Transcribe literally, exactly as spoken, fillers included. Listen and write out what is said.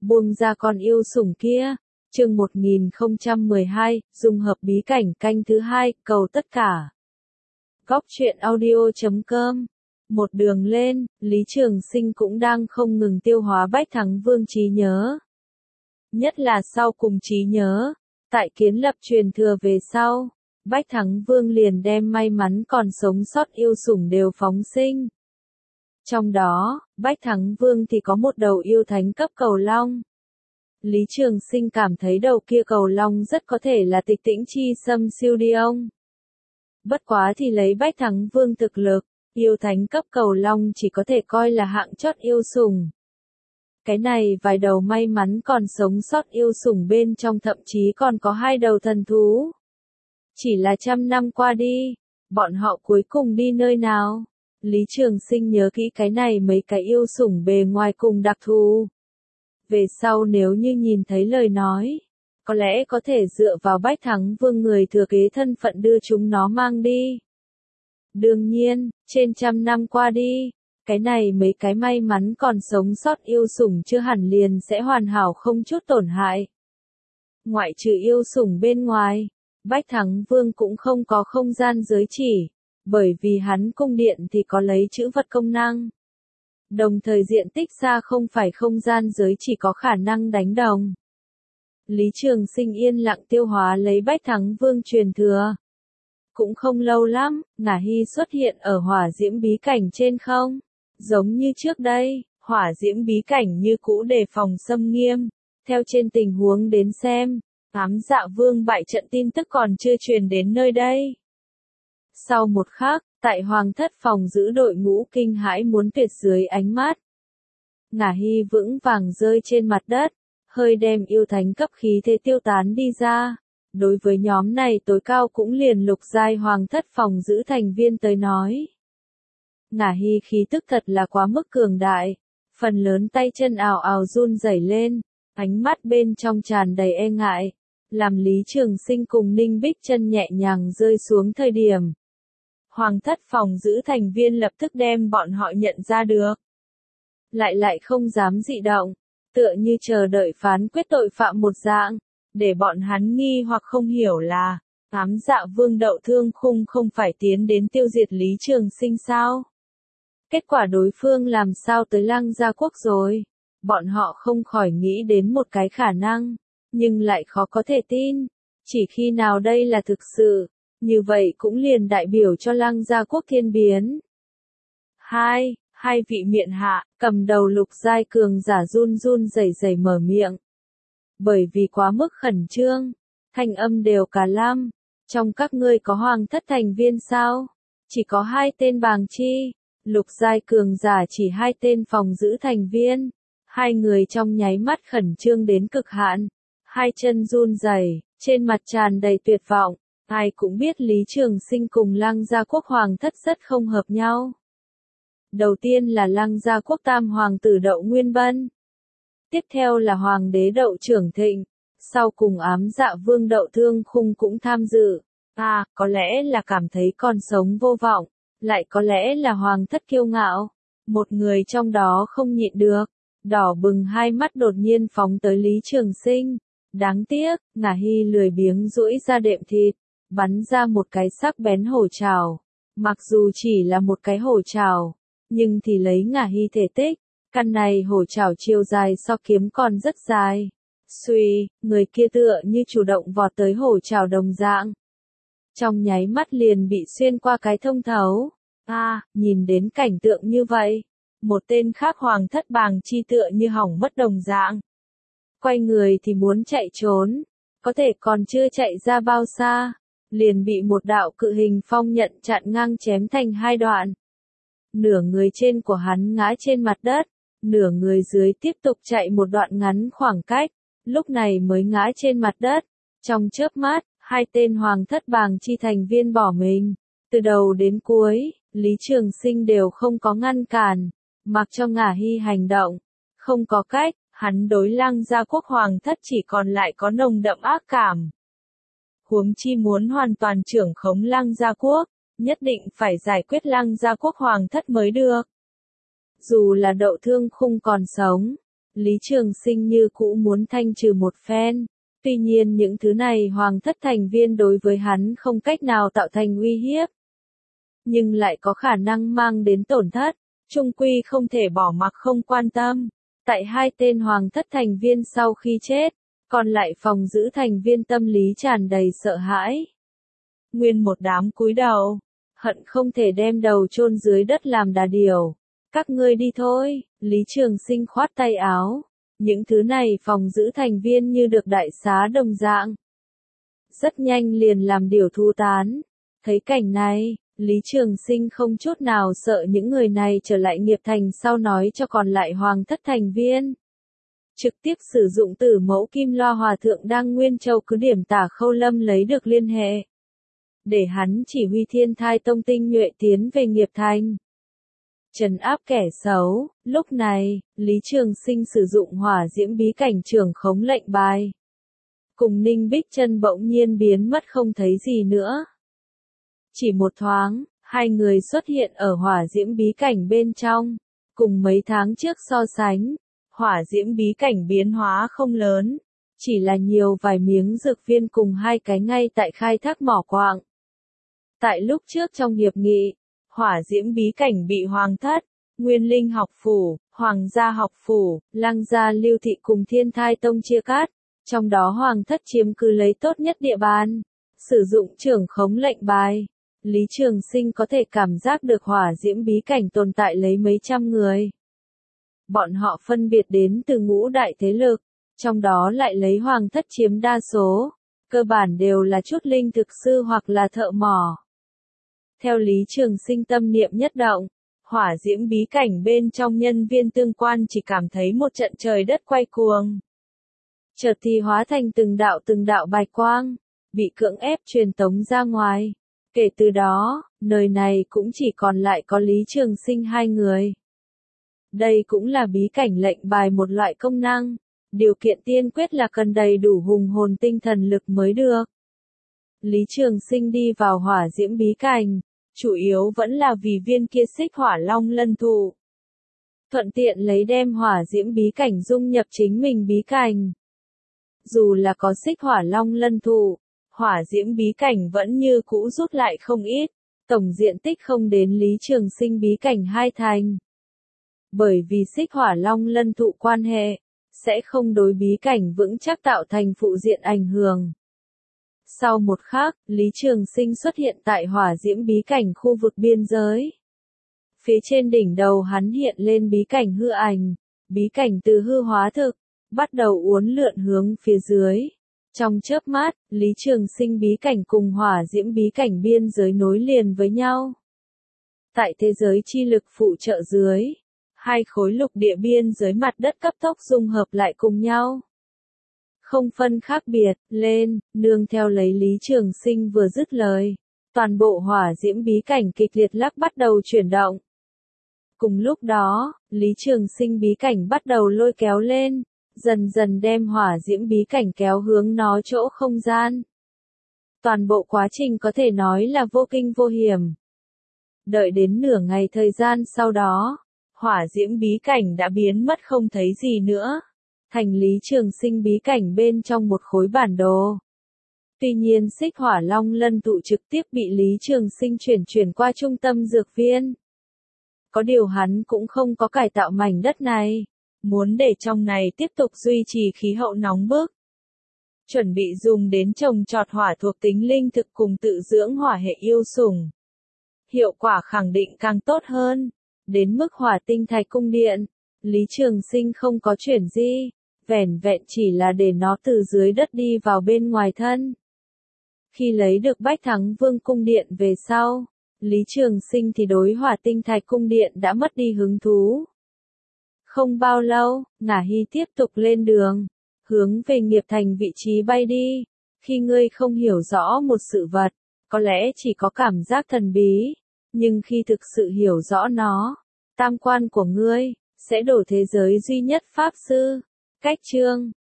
buông ra con yêu sủng kia. Chương một nghìn không trăm mười hai, dung hợp bí cảnh canh thứ hai, cầu tất cả. Góc truyện audio chấm com. Một đường lên, Lý Trường Sinh cũng đang không ngừng tiêu hóa Bách Thắng Vương trí nhớ. Nhất là sau cùng trí nhớ, tại kiến lập truyền thừa về sau, Bách Thắng Vương liền đem may mắn còn sống sót yêu sủng đều phóng sinh. Trong đó, Bách Thắng Vương thì có một đầu yêu thánh cấp cầu long. Lý Trường Sinh cảm thấy đầu kia cầu long rất có thể là Tịch Tĩnh Chi Sâm Siêu Đi Ông. Bất quá thì lấy Bách Thắng Vương thực lực, yêu thánh cấp cầu long chỉ có thể coi là hạng chót yêu sủng. Cái này vài đầu may mắn còn sống sót yêu sủng bên trong thậm chí còn có hai đầu thần thú. Chỉ là trăm năm qua đi, bọn họ cuối cùng đi nơi nào? Lý Trường Sinh nhớ kỹ cái này mấy cái yêu sủng bề ngoài cùng đặc thù. Về sau nếu như nhìn thấy lời nói, có lẽ có thể dựa vào Bách Thắng Vương người thừa kế thân phận đưa chúng nó mang đi. Đương nhiên, trên trăm năm qua đi, cái này mấy cái may mắn còn sống sót yêu sủng chưa hẳn liền sẽ hoàn hảo không chút tổn hại. Ngoại trừ yêu sủng bên ngoài, Bách Thắng Vương cũng không có không gian giới chỉ, bởi vì hắn cung điện thì có lấy chữ vật công năng. Đồng thời diện tích xa không phải không gian giới chỉ có khả năng đánh đồng. Lý Trường Sinh yên lặng tiêu hóa lấy Bách Thắng Vương truyền thừa. Cũng không lâu lắm, Ngả Hy xuất hiện ở hỏa diễm bí cảnh trên không. Giống như trước đây, hỏa diễm bí cảnh như cũ đề phòng xâm nghiêm. Theo trên tình huống đến xem, Ám Dạ Vương bại trận tin tức còn chưa truyền đến nơi đây. Sau một khắc, tại Hoàng Thất phòng giữ đội ngũ kinh hãi muốn tuyệt dưới ánh mắt. Ngả Hy vững vàng rơi trên mặt đất, hơi đem yêu thánh cấp khí thế tiêu tán đi ra. Đối với nhóm này tối cao cũng liền lục giai Hoàng Thất phòng giữ thành viên tới nói. Ngả Hy khí tức thật là quá mức cường đại, phần lớn tay chân ào ào run rẩy lên, ánh mắt bên trong tràn đầy e ngại, làm Lý Trường Sinh cùng Ninh Bích Chân nhẹ nhàng rơi xuống thời điểm. Hoàng Thất phòng giữ thành viên lập tức đem bọn họ nhận ra được. Lại lại không dám dị động, tựa như chờ đợi phán quyết tội phạm một dạng, để bọn hắn nghi hoặc không hiểu là, Ám Dạ Vương Đậu Thương Khung không phải tiến đến tiêu diệt Lý Trường Sinh sao? Kết quả đối phương làm sao tới Lăng Gia Quốc rồi? Bọn họ không khỏi nghĩ đến một cái khả năng, nhưng lại khó có thể tin. Chỉ khi nào đây là thực sự, như vậy cũng liền đại biểu cho Lăng Gia Quốc thiên biến. Hai, hai vị miện hạ, cầm đầu lục giai cường giả run run rẩy rẩy mở miệng. Bởi vì quá mức khẩn trương, thanh âm đều cả lam. Trong các ngươi có Hoàng Thất thành viên sao? Chỉ có hai tên bàng chi. Lục giai cường giả chỉ hai tên phòng giữ thành viên. Hai người trong nháy mắt khẩn trương đến cực hạn. Hai chân run rẩy, trên mặt tràn đầy tuyệt vọng. Ai cũng biết Lý Trường Sinh cùng Lăng Gia Quốc Hoàng Thất rất không hợp nhau. Đầu tiên là Lăng Gia Quốc Tam Hoàng tử Đậu Nguyên Bân. Tiếp theo là Hoàng đế Đậu Trưởng Thịnh. Sau cùng Ám Dạ Vương Đậu Thương Khung cũng tham dự. À, có lẽ là cảm thấy còn sống vô vọng. Lại có lẽ là Hoàng Thất kiêu ngạo. Một người trong đó không nhịn được. Đỏ bừng hai mắt đột nhiên phóng tới Lý Trường Sinh. Đáng tiếc, Ngả Hy lười biếng duỗi ra đệm thịt. Bắn ra một cái sắc bén hổ trảo. Mặc dù chỉ là một cái hổ trảo, nhưng thì lấy Ngả Hy thể tích, căn này hổ trảo chiều dài so kiếm còn rất dài. Xuy, người kia tựa như chủ động vọt tới hổ trảo đồng dạng. Trong nháy mắt liền bị xuyên qua cái thông thấu. À, nhìn đến cảnh tượng như vậy, một tên khác Hoàng Thất bàng chi tựa như hỏng mất đồng dạng. Quay người thì muốn chạy trốn, có thể còn chưa chạy ra bao xa, liền bị một đạo cự hình phong nhận chặn ngang chém thành hai đoạn. Nửa người trên của hắn ngã trên mặt đất, nửa người dưới tiếp tục chạy một đoạn ngắn khoảng cách, lúc này mới ngã trên mặt đất. Trong chớp mắt, hai tên Hoàng Thất bàng chi thành viên bỏ mình. Từ đầu đến cuối, Lý Trường Sinh đều không có ngăn cản, mặc cho Ngả Hy hành động. Không có cách, hắn đối Lăng Gia Quốc Hoàng Thất chỉ còn lại có nồng đậm ác cảm. Huống chi muốn hoàn toàn trưởng khống Lăng Gia Quốc, nhất định phải giải quyết Lăng Gia Quốc Hoàng Thất mới được. Dù là Đậu Thương Khung còn sống, Lý Trường Sinh như cũ muốn thanh trừ một phen. Tuy nhiên những thứ này hoàng thất thành viên đối với hắn không cách nào tạo thành uy hiếp. Nhưng lại có khả năng mang đến tổn thất, chung quy không thể bỏ mặc không quan tâm. Tại hai tên hoàng thất thành viên sau khi chết, còn lại phòng giữ thành viên tâm lý tràn đầy sợ hãi. Nguyên một đám cúi đầu, hận không thể đem đầu chôn dưới đất làm đà điểu. Các ngươi đi thôi, Lý Trường Sinh khoát tay áo. Những thứ này phòng giữ thành viên như được đại xá đồng dạng. Rất nhanh liền làm điều thu tán. Thấy cảnh này, Lý Trường Sinh không chút nào sợ những người này trở lại nghiệp thành sau nói cho còn lại hoàng thất thành viên. Trực tiếp sử dụng tử mẫu kim loa hòa thượng đang Nguyên Châu cứ điểm Tả Khâu Lâm lấy được liên hệ. Để hắn chỉ huy Thiên Thai Tông tinh nhuệ tiến về nghiệp thành. Trấn áp kẻ xấu, lúc này, Lý Trường Sinh sử dụng hỏa diễm bí cảnh trưởng khống lệnh bài. Cùng Ninh Bích Chân bỗng nhiên biến mất không thấy gì nữa. Chỉ một thoáng, hai người xuất hiện ở hỏa diễm bí cảnh bên trong. Cùng mấy tháng trước so sánh, hỏa diễm bí cảnh biến hóa không lớn. Chỉ là nhiều vài miếng dược viên cùng hai cái ngay tại khai thác mỏ quạng. Tại lúc trước trong hiệp nghị, hỏa diễm bí cảnh bị hoàng thất, Nguyên Linh học phủ, Hoàng gia học phủ, Lăng gia Lưu thị cùng Thiên Thai Tông chia cắt, trong đó hoàng thất chiếm cứ lấy tốt nhất địa bàn, sử dụng trưởng khống lệnh bài. Lý Trường Sinh có thể cảm giác được hỏa diễm bí cảnh tồn tại lấy mấy trăm người. Bọn họ phân biệt đến từ ngũ đại thế lực, trong đó lại lấy hoàng thất chiếm đa số, cơ bản đều là chút linh thực sư hoặc là thợ mỏ. Theo Lý Trường Sinh tâm niệm nhất động, hỏa diễm bí cảnh bên trong nhân viên tương quan chỉ cảm thấy một trận trời đất quay cuồng. Chợt thì hóa thành từng đạo từng đạo bạch quang, bị cưỡng ép truyền tống ra ngoài. Kể từ đó, nơi này cũng chỉ còn lại có Lý Trường Sinh hai người. Đây cũng là bí cảnh lệnh bài một loại công năng. Điều kiện tiên quyết là cần đầy đủ hùng hồn tinh thần lực mới được. Lý Trường Sinh đi vào hỏa diễm bí cảnh, chủ yếu vẫn là vì viên kia xích hỏa long lân thụ. Thuận tiện lấy đem hỏa diễm bí cảnh dung nhập chính mình bí cảnh. Dù là có xích hỏa long lân thụ, hỏa diễm bí cảnh vẫn như cũ rút lại không ít, tổng diện tích không đến Lý Trường Sinh bí cảnh hai thành. Bởi vì xích hỏa long lân thụ quan hệ, sẽ không đối bí cảnh vững chắc tạo thành phụ diện ảnh hưởng. Sau một khắc, Lý Trường Sinh xuất hiện tại hỏa diễm bí cảnh khu vực biên giới. Phía trên đỉnh đầu hắn hiện lên bí cảnh hư ảnh, bí cảnh từ hư hóa thực, bắt đầu uốn lượn hướng phía dưới. Trong chớp mắt, Lý Trường Sinh bí cảnh cùng hỏa diễm bí cảnh biên giới nối liền với nhau. Tại thế giới chi lực phụ trợ dưới, hai khối lục địa biên giới mặt đất cấp tốc dung hợp lại cùng nhau. Không phân khác biệt, lên, nương theo lấy Lý Trường Sinh vừa dứt lời. Toàn bộ hỏa diễm bí cảnh kịch liệt lắc bắt đầu chuyển động. Cùng lúc đó, Lý Trường Sinh bí cảnh bắt đầu lôi kéo lên, dần dần đem hỏa diễm bí cảnh kéo hướng nó chỗ không gian. Toàn bộ quá trình có thể nói là vô kinh vô hiểm. Đợi đến nửa ngày thời gian sau đó, hỏa diễm bí cảnh đã biến mất không thấy gì nữa. Thành Lý Trường Sinh bí cảnh bên trong một khối bản đồ. Tuy nhiên xích hỏa long lân thụ trực tiếp bị Lý Trường Sinh chuyển chuyển qua trung tâm dược viên. Có điều hắn cũng không có cải tạo mảnh đất này, muốn để trong này tiếp tục duy trì khí hậu nóng bức. Chuẩn bị dùng đến trồng trọt hỏa thuộc tính linh thực cùng tự dưỡng hỏa hệ yêu sủng. Hiệu quả khẳng định càng tốt hơn. Đến mức hỏa tinh thạch cung điện, Lý Trường Sinh không có chuyển di, vẻn vẹn chỉ là để nó từ dưới đất đi vào bên ngoài thân. Khi lấy được Bách Thắng Vương cung điện về sau, Lý Trường Sinh thì đối hỏa tinh thạch cung điện đã mất đi hứng thú. Không bao lâu, Ngả Hy tiếp tục lên đường, hướng về nghiệp thành vị trí bay đi. Khi ngươi không hiểu rõ một sự vật, có lẽ chỉ có cảm giác thần bí, nhưng khi thực sự hiểu rõ nó, tam quan của ngươi sẽ đổ thế giới duy nhất pháp sư. Cách chương